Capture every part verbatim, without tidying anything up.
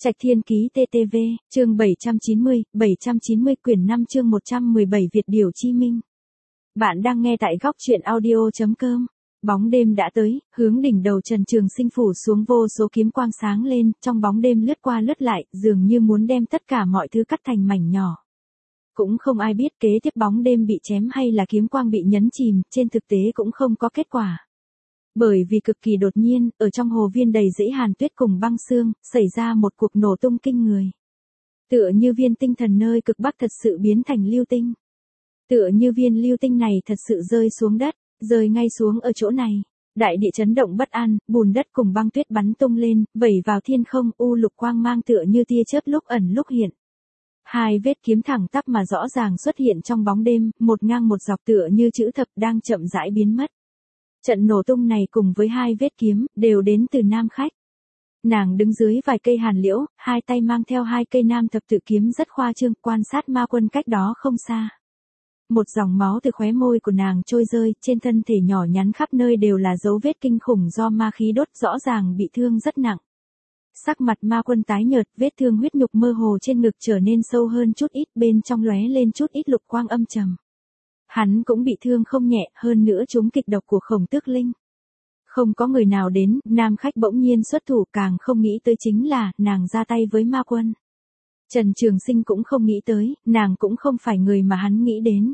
Trạch Thiên Ký tê tê vê, chương bảy trăm chín mươi, bảy trăm chín mươi quyển năm chương một trăm mười bảy Việt Điểu Chi Minh. Bạn đang nghe tại góc truyện audio chấm com. Bóng đêm đã tới, hướng đỉnh đầu Trần Trường Sinh phủ xuống vô số kiếm quang sáng lên, trong bóng đêm lướt qua lướt lại, dường như muốn đem tất cả mọi thứ cắt thành mảnh nhỏ. Cũng không ai biết kế tiếp bóng đêm bị chém hay là kiếm quang bị nhấn chìm, trên thực tế cũng không có kết quả. Bởi vì cực kỳ đột nhiên, ở trong hồ viên đầy dãy hàn tuyết cùng băng sương, xảy ra một cuộc nổ tung kinh người. Tựa như viên tinh thần nơi cực bắc thật sự biến thành lưu tinh. Tựa như viên lưu tinh này thật sự rơi xuống đất, rơi ngay xuống ở chỗ này. Đại địa chấn động bất an, bùn đất cùng băng tuyết bắn tung lên, vẩy vào thiên không, u lục quang mang tựa như tia chớp lúc ẩn lúc hiện. Hai vết kiếm thẳng tắp mà rõ ràng xuất hiện trong bóng đêm, một ngang một dọc tựa như chữ thập đang chậm rãi biến mất. Trận nổ tung này cùng với hai vết kiếm, đều đến từ Nam Khách. Nàng đứng dưới vài cây hàn liễu, hai tay mang theo hai cây nam thập tự kiếm rất khoa trương, quan sát ma quân cách đó không xa. Một dòng máu từ khóe môi của nàng trôi rơi, trên thân thể nhỏ nhắn khắp nơi đều là dấu vết kinh khủng do ma khí đốt, rõ ràng bị thương rất nặng. Sắc mặt ma quân tái nhợt, vết thương huyết nhục mơ hồ trên ngực trở nên sâu hơn chút ít, bên trong lóe lên chút ít lục quang âm trầm. Hắn cũng bị thương không nhẹ, hơn nữa chúng kịch độc của Khổng Tước Linh. Không có người nào đến, Nam Khách bỗng nhiên xuất thủ, càng không nghĩ tới chính là, nàng ra tay với ma quân. Trần Trường Sinh cũng không nghĩ tới, nàng cũng không phải người mà hắn nghĩ đến.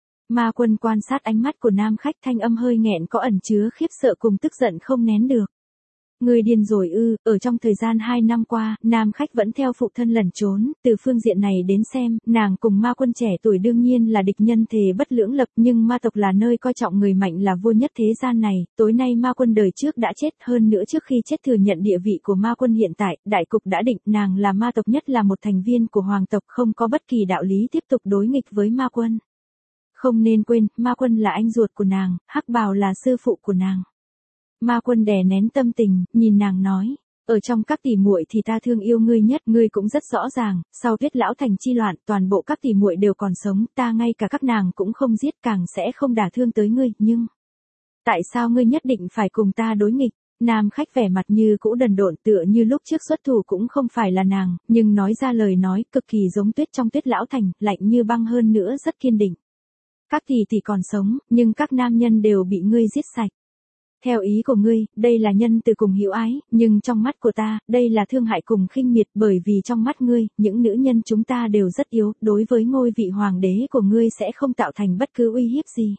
Ma quân quan sát ánh mắt của Nam Khách, thanh âm hơi nghẹn có ẩn chứa khiếp sợ cùng tức giận không nén được. Người điên rồi ư? Ở trong thời gian hai năm qua, Nam Khách vẫn theo phụ thân lẩn trốn, từ phương diện này đến xem, nàng cùng ma quân trẻ tuổi đương nhiên là địch nhân thề bất lưỡng lập, nhưng ma tộc là nơi coi trọng người mạnh là vua nhất thế gian này, tối nay ma quân đời trước đã chết, hơn nữa trước khi chết thừa nhận địa vị của ma quân hiện tại, đại cục đã định, nàng là ma tộc nhất là một thành viên của hoàng tộc, không có bất kỳ đạo lý tiếp tục đối nghịch với ma quân. Không nên quên, ma quân là anh ruột của nàng, Hắc Bào là sư phụ của nàng. Ma quân đè nén tâm tình, nhìn nàng nói, ở trong các tỷ muội thì ta thương yêu ngươi nhất, ngươi cũng rất rõ ràng, sau Tuyết Lão Thành chi loạn, toàn bộ các tỷ muội đều còn sống, ta ngay cả các nàng cũng không giết, càng sẽ không đả thương tới ngươi, nhưng tại sao ngươi nhất định phải cùng ta đối nghịch? Nam Khách vẻ mặt như cũ đần độn, tựa như lúc trước xuất thủ cũng không phải là nàng, nhưng nói ra lời nói cực kỳ giống tuyết trong Tuyết Lão Thành, lạnh như băng hơn nữa rất kiên định. Các tỷ tỷ còn sống, nhưng các nam nhân đều bị ngươi giết sạch. Theo ý của ngươi, đây là nhân từ cùng hiểu ái, nhưng trong mắt của ta, đây là thương hại cùng khinh miệt, bởi vì trong mắt ngươi, những nữ nhân chúng ta đều rất yếu, đối với ngôi vị hoàng đế của ngươi sẽ không tạo thành bất cứ uy hiếp gì.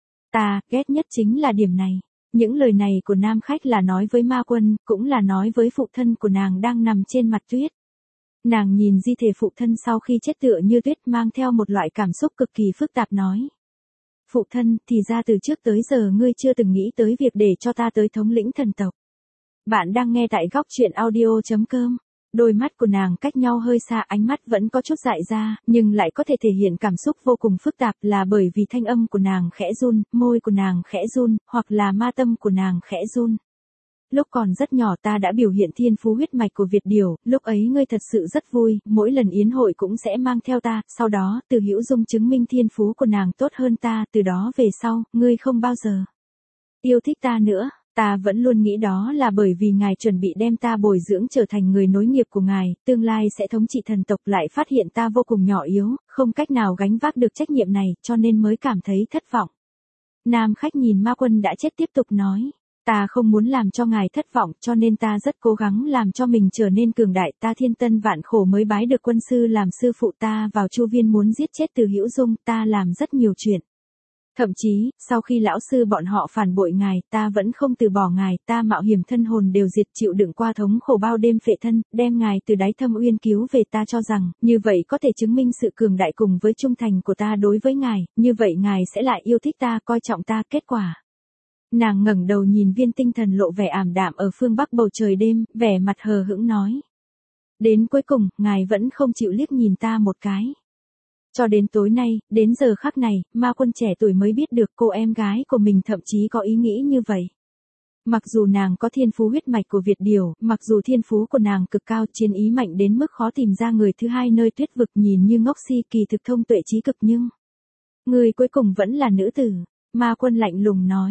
Ta, ghét nhất chính là điểm này. Những lời này của Nam Khách là nói với ma quân, cũng là nói với phụ thân của nàng đang nằm trên mặt tuyết. Nàng nhìn di thể phụ thân sau khi chết tựa như tuyết, mang theo một loại cảm xúc cực kỳ phức tạp nói. Phụ thân, thì ra từ trước tới giờ ngươi chưa từng nghĩ tới việc để cho ta tới thống lĩnh thần tộc. Bạn đang nghe tại góc truyện audio chấm com. Đôi mắt của nàng cách nhau hơi xa, ánh mắt vẫn có chút dại ra, nhưng lại có thể thể hiện cảm xúc vô cùng phức tạp, là bởi vì thanh âm của nàng khẽ run, môi của nàng khẽ run, hoặc là ma tâm của nàng khẽ run. Lúc còn rất nhỏ ta đã biểu hiện thiên phú huyết mạch của Việt Điểu, lúc ấy ngươi thật sự rất vui, mỗi lần yến hội cũng sẽ mang theo ta, sau đó, Từ Hữu Dung chứng minh thiên phú của nàng tốt hơn ta, từ đó về sau, ngươi không bao giờ yêu thích ta nữa, ta vẫn luôn nghĩ đó là bởi vì ngài chuẩn bị đem ta bồi dưỡng trở thành người nối nghiệp của ngài, tương lai sẽ thống trị thần tộc, lại phát hiện ta vô cùng nhỏ yếu, không cách nào gánh vác được trách nhiệm này, cho nên mới cảm thấy thất vọng. Nam Khách nhìn ma quân đã chết tiếp tục nói. Ta không muốn làm cho ngài thất vọng, cho nên ta rất cố gắng làm cho mình trở nên cường đại, ta thiên tân vạn khổ mới bái được quân sư làm sư phụ, ta vào Chu Viên muốn giết chết Từ Hữu Dung, ta làm rất nhiều chuyện. Thậm chí, sau khi lão sư bọn họ phản bội ngài, ta vẫn không từ bỏ ngài, ta mạo hiểm thân hồn đều diệt, chịu đựng qua thống khổ bao đêm phệ thân, đem ngài từ đáy thâm uyên cứu về, ta cho rằng, như vậy có thể chứng minh sự cường đại cùng với trung thành của ta đối với ngài, như vậy ngài sẽ lại yêu thích ta, coi trọng ta, kết quả. Nàng ngẩng đầu nhìn viên tinh thần lộ vẻ ảm đạm ở phương bắc bầu trời đêm, vẻ mặt hờ hững nói. Đến cuối cùng, ngài vẫn không chịu liếc nhìn ta một cái. Cho đến tối nay, đến giờ khắc này, ma quân trẻ tuổi mới biết được cô em gái của mình thậm chí có ý nghĩ như vậy. Mặc dù nàng có thiên phú huyết mạch của Việt Điểu, mặc dù thiên phú của nàng cực cao, chiến ý mạnh đến mức khó tìm ra người thứ hai nơi tuyết vực, nhìn như ngốc si, kỳ thực thông tuệ trí cực, nhưng người cuối cùng vẫn là nữ tử. Ma quân lạnh lùng nói.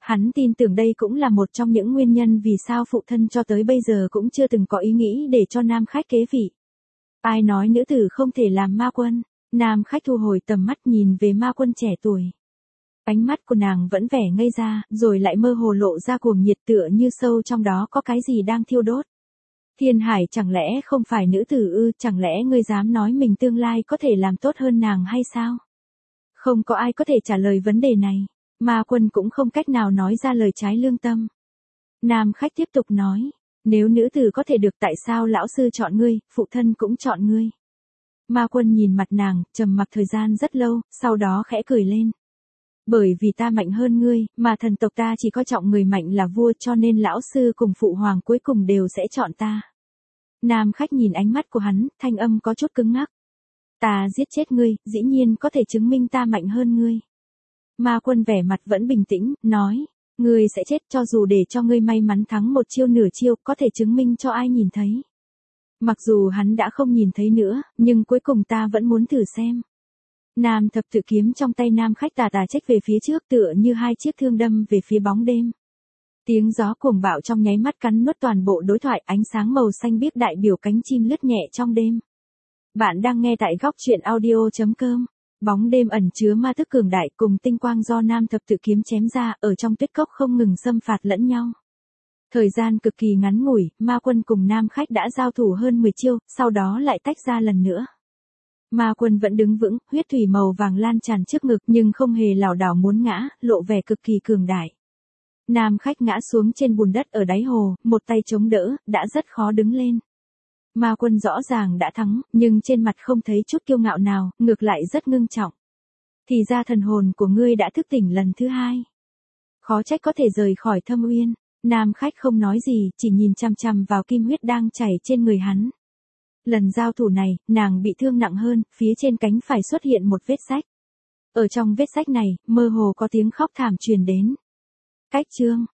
Hắn tin tưởng đây cũng là một trong những nguyên nhân vì sao phụ thân cho tới bây giờ cũng chưa từng có ý nghĩ để cho nam khách kế vị. Ai nói nữ tử không thể làm ma quân? Nam khách thu hồi tầm mắt nhìn về ma quân trẻ tuổi. Ánh mắt của nàng vẫn vẻ ngây ra, rồi lại mơ hồ lộ ra cuồng nhiệt tựa như sâu trong đó có cái gì đang thiêu đốt. Thiên Hải chẳng lẽ không phải nữ tử ư, chẳng lẽ ngươi dám nói mình tương lai có thể làm tốt hơn nàng hay sao? Không có ai có thể trả lời vấn đề này. Ma quân cũng không cách nào nói ra lời trái lương tâm. Nam khách tiếp tục nói, nếu nữ tử có thể được tại sao lão sư chọn ngươi, phụ thân cũng chọn ngươi. Ma quân nhìn mặt nàng, trầm mặc thời gian rất lâu, sau đó khẽ cười lên. Bởi vì ta mạnh hơn ngươi, mà thần tộc ta chỉ coi trọng người mạnh là vua, cho nên lão sư cùng phụ hoàng cuối cùng đều sẽ chọn ta. Nam khách nhìn ánh mắt của hắn, thanh âm có chút cứng ngắc. Ta giết chết ngươi, dĩ nhiên có thể chứng minh ta mạnh hơn ngươi. Ma quân vẻ mặt vẫn bình tĩnh, nói, ngươi sẽ chết cho dù để cho ngươi may mắn thắng một chiêu nửa chiêu, có thể chứng minh cho ai nhìn thấy. Mặc dù hắn đã không nhìn thấy nữa, nhưng cuối cùng ta vẫn muốn thử xem. Nam thập tự kiếm trong tay nam khách tà tà chếch về phía trước tựa như hai chiếc thương đâm về phía bóng đêm. Tiếng gió cuồng bạo trong nháy mắt cắn nuốt toàn bộ đối thoại, ánh sáng màu xanh biếc đại biểu cánh chim lướt nhẹ trong đêm. Bạn đang nghe tại góc truyện audio chấm com. Bóng đêm ẩn chứa ma thức cường đại cùng tinh quang do nam thập tự kiếm chém ra ở trong tuyết cốc không ngừng xâm phạt lẫn nhau. Thời gian cực kỳ ngắn ngủi, ma quân cùng nam khách đã giao thủ hơn mười chiêu, sau đó lại tách ra lần nữa. Ma quân vẫn đứng vững, huyết thủy màu vàng lan tràn trước ngực nhưng không hề lảo đảo muốn ngã, lộ vẻ cực kỳ cường đại. Nam khách ngã xuống trên bùn đất ở đáy hồ, một tay chống đỡ, đã rất khó đứng lên. Ma quân rõ ràng đã thắng, nhưng trên mặt không thấy chút kiêu ngạo nào, ngược lại rất ngưng trọng. Thì ra thần hồn của ngươi đã thức tỉnh lần thứ hai. Khó trách có thể rời khỏi Thâm Uyên. Nam khách không nói gì, chỉ nhìn chằm chằm vào kim huyết đang chảy trên người hắn. Lần giao thủ này, nàng bị thương nặng hơn, phía trên cánh phải xuất hiện một vết rách. Ở trong vết rách này, mơ hồ có tiếng khóc thảm truyền đến. Cách chương,